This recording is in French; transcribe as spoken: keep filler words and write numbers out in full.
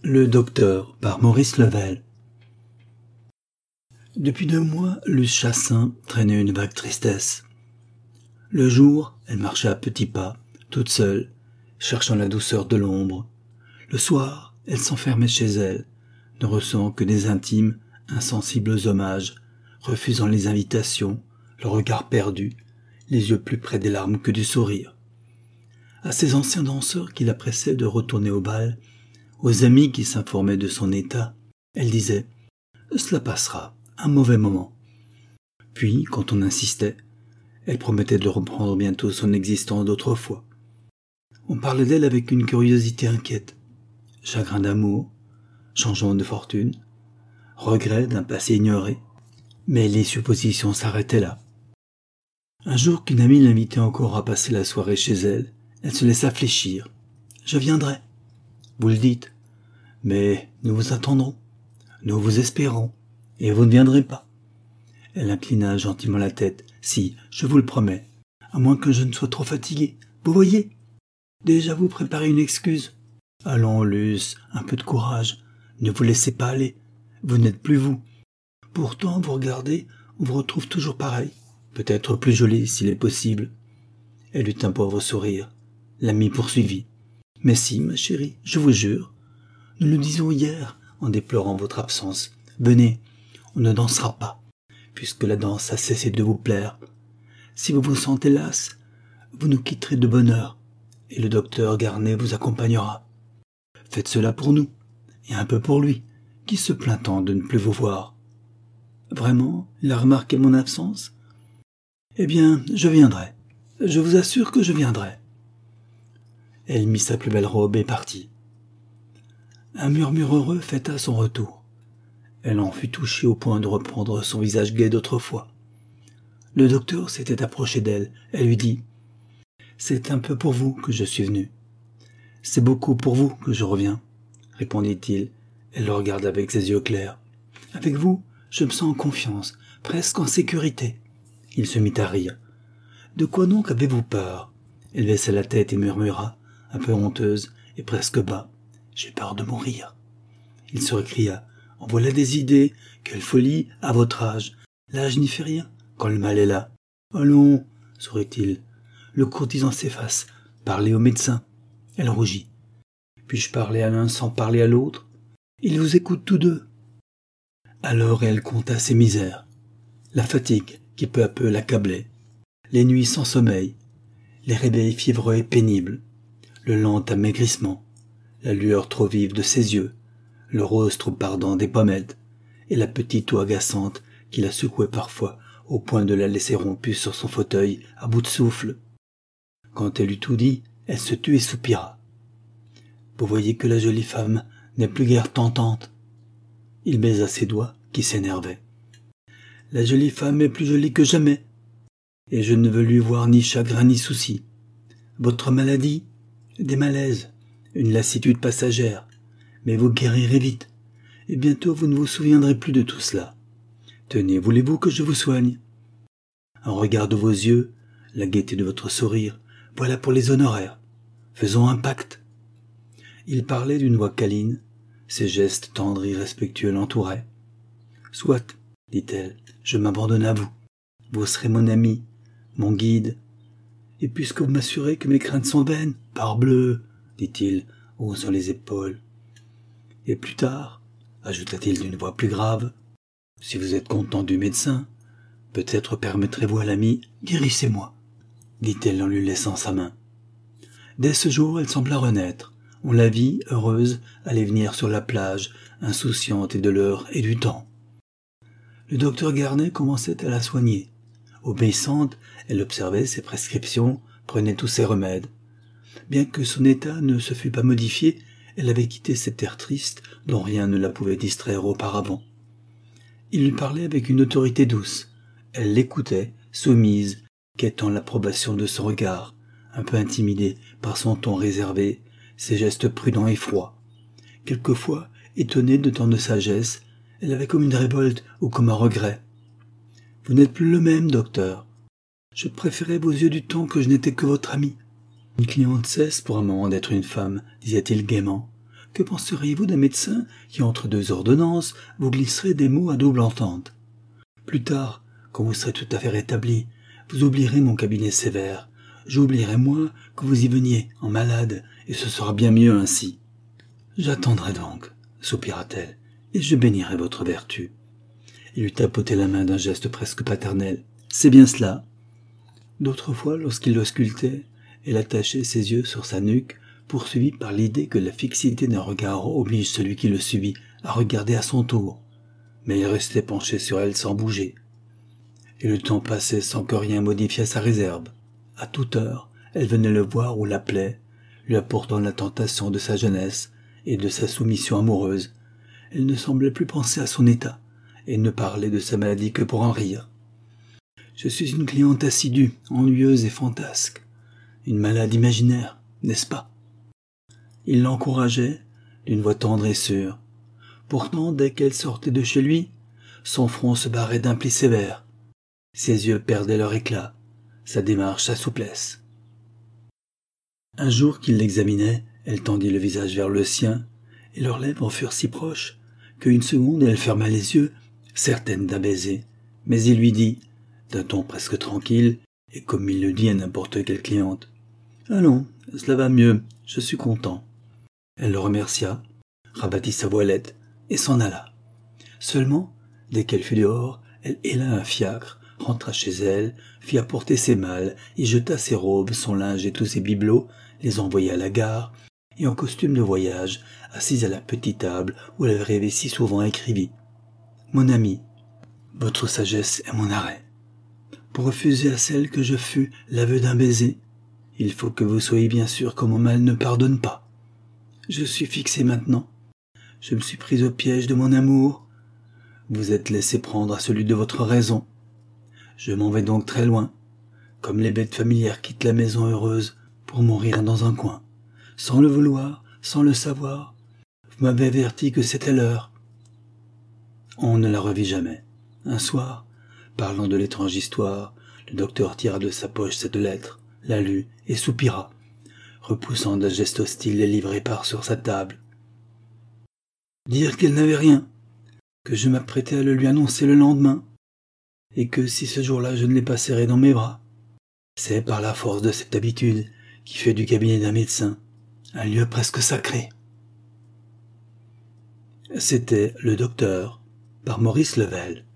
Le docteur par Maurice Level. Depuis deux mois, Luce Chassaing traînait une vague tristesse. Le jour, elle marchait à petits pas, toute seule, cherchant la douceur de l'ombre. Le soir, elle s'enfermait chez elle, ne recevant que des intimes, insensibles hommages, refusant les invitations, le regard perdu, les yeux plus près des larmes que du sourire. À ses anciens danseurs qui la pressaient de retourner au bal, aux amis qui s'informaient de son état, elle disait « Cela passera, un mauvais moment ». Puis, quand on insistait, elle promettait de reprendre bientôt son existence d'autrefois. On parlait d'elle avec une curiosité inquiète. Chagrin d'amour, changement de fortune, regret d'un passé ignoré. Mais les suppositions s'arrêtaient là. Un jour qu'une amie l'invitait encore à passer la soirée chez elle, elle se laissa fléchir. « Je viendrai. » Vous le dites. Mais nous vous attendrons, nous vous espérons, et vous ne viendrez pas. Elle inclina gentiment la tête. Si, je vous le promets, à moins que je ne sois trop fatiguée. Vous voyez, déjà vous préparez une excuse. Allons, Luce, un peu de courage. Ne vous laissez pas aller. Vous n'êtes plus vous. Pourtant, vous regardez, on vous retrouve toujours pareil. Peut-être plus jolie, s'il est possible. Elle eut un pauvre sourire. L'amie poursuivit. Mais si, ma chérie, je vous jure. Nous le disions hier, en déplorant votre absence. Venez, on ne dansera pas, puisque la danse a cessé de vous plaire. Si vous vous sentez lasse, vous nous quitterez de bonne heure, et le docteur Garnet vous accompagnera. Faites cela pour nous, et un peu pour lui, qui se plaint tant de ne plus vous voir. Vraiment, il a remarqué mon absence? Eh bien, je viendrai. Je vous assure que je viendrai. Elle mit sa plus belle robe et partit. Un murmure heureux fêta son retour. Elle en fut touchée au point de reprendre son visage gai d'autrefois. Le docteur s'était approché d'elle. Elle lui dit « C'est un peu pour vous que je suis venu. C'est beaucoup pour vous que je reviens, » répondit-il. Elle le regarda avec ses yeux clairs. « Avec vous, je me sens en confiance, presque en sécurité. » Il se mit à rire. « De quoi donc avez-vous peur ?» Elle baissa la tête et murmura, un peu honteuse et presque bas. « J'ai peur de mourir. » Il se récria. « En voilà des idées. Quelle folie, à votre âge. L'âge n'y fait rien, quand le mal est là. »« Allons, » sourit-il. Le courtisan s'efface. « Parlez au médecin. » Elle rougit. « Puis-je parler à l'un sans parler à l'autre ? Ils vous écoutent tous deux. » Alors elle conta ses misères. La fatigue qui peu à peu l'accablait. Les nuits sans sommeil. Les réveils fiévreux et pénibles. Le lent amaigrissement. La lueur trop vive de ses yeux, le rose trop ardent des pommettes, et la petite toux agaçante qui la secouait parfois au point de la laisser rompue sur son fauteuil à bout de souffle. Quand elle eut tout dit, elle se tut et soupira. « Vous voyez que la jolie femme n'est plus guère tentante. » Il baisa ses doigts qui s'énervaient. « La jolie femme est plus jolie que jamais, et je ne veux lui voir ni chagrin ni souci. Votre maladie, des malaises, une lassitude passagère, mais vous guérirez vite, et bientôt vous ne vous souviendrez plus de tout cela. Tenez, voulez-vous que je vous soigne? Un regard de vos yeux, la gaieté de votre sourire, voilà pour les honoraires. Faisons un pacte. » Il parlait d'une voix câline, ses gestes tendres et respectueux l'entouraient. « Soit, dit-elle, je m'abandonne à vous. Vous serez mon ami, mon guide. Et puisque vous m'assurez que mes craintes sont vaines, parbleu, dit-il, haussant les épaules. Et plus tard, ajouta-t-il d'une voix plus grave, si vous êtes content du médecin, peut-être permettrez-vous à l'ami, guérissez-moi, dit-elle en lui laissant sa main. Dès ce jour, elle sembla renaître. On la vit, heureuse, aller venir sur la plage, insouciante et de l'heure et du temps. Le docteur Garnet commençait à la soigner. Obéissante, elle observait ses prescriptions, prenait tous ses remèdes. Bien que son état ne se fût pas modifié, elle avait quitté cet air triste dont rien ne la pouvait distraire auparavant. Il lui parlait avec une autorité douce. Elle l'écoutait, soumise, quêtant l'approbation de son regard, un peu intimidée par son ton réservé, ses gestes prudents et froids. Quelquefois, étonnée de tant de sagesse, elle avait comme une révolte ou comme un regret. « Vous n'êtes plus le même, docteur. Je préférais vos yeux du temps que je n'étais que votre ami. Une cliente cesse pour un moment d'être une femme, disait-il gaiement. Que penseriez-vous d'un médecin qui, entre deux ordonnances, vous glisserait des mots à double entente? Plus tard, quand vous serez tout à fait rétabli, vous oublierez mon cabinet sévère. J'oublierai moi que vous y veniez, en malade, et ce sera bien mieux ainsi. J'attendrai donc, soupira-t-elle, et je bénirai votre vertu. Il lui tapotait la main d'un geste presque paternel. C'est bien cela. D'autres fois, lorsqu'il l'auscultait, elle attachait ses yeux sur sa nuque, poursuivie par l'idée que la fixité d'un regard oblige celui qui le subit à regarder à son tour. Mais il restait penché sur elle sans bouger. Et le temps passait sans que rien modifiât sa réserve. À toute heure, elle venait le voir ou l'appelait, lui apportant la tentation de sa jeunesse et de sa soumission amoureuse. Elle ne semblait plus penser à son état, et ne parlait de sa maladie que pour en rire. « Je suis une cliente assidue, ennuyeuse et fantasque. Une malade imaginaire, n'est-ce pas ?» Il l'encourageait, d'une voix tendre et sûre. Pourtant, dès qu'elle sortait de chez lui, son front se barrait d'un pli sévère. Ses yeux perdaient leur éclat, sa démarche sa souplesse. Un jour qu'il l'examinait, elle tendit le visage vers le sien, et leurs lèvres furent si proches qu'une seconde elle ferma les yeux, certaine d'un baiser. Mais il lui dit, d'un ton presque tranquille, et comme il le dit à n'importe quelle cliente, « Allons, cela va mieux, je suis content. » Elle le remercia, rabattit sa voilette, et s'en alla. Seulement, dès qu'elle fut dehors, elle héla un fiacre, rentra chez elle, fit apporter ses malles, y jeta ses robes, son linge et tous ses bibelots, les envoya à la gare, et en costume de voyage, assise à la petite table où elle rêvait si souvent, écrivit « Mon ami, votre sagesse est mon arrêt. Pour refuser à celle que je fus l'aveu d'un baiser, il faut que vous soyez bien sûr que mon mal ne pardonne pas. Je suis fixé maintenant. Je me suis pris au piège de mon amour. Vous êtes laissé prendre à celui de votre raison. Je m'en vais donc très loin, comme les bêtes familières quittent la maison heureuse pour mourir dans un coin. Sans le vouloir, sans le savoir, vous m'avez averti que c'était l'heure. » On ne la revit jamais. Un soir, parlant de l'étrange histoire, le docteur tira de sa poche cette lettre, la lut et soupira, repoussant d'un geste hostile les livres épars sur sa table. Dire qu'elle n'avait rien, que je m'apprêtais à le lui annoncer le lendemain, et que si ce jour-là je ne l'ai pas serré dans mes bras, c'est par la force de cette habitude qui fait du cabinet d'un médecin un lieu presque sacré. C'était Le Docteur, par Maurice Level.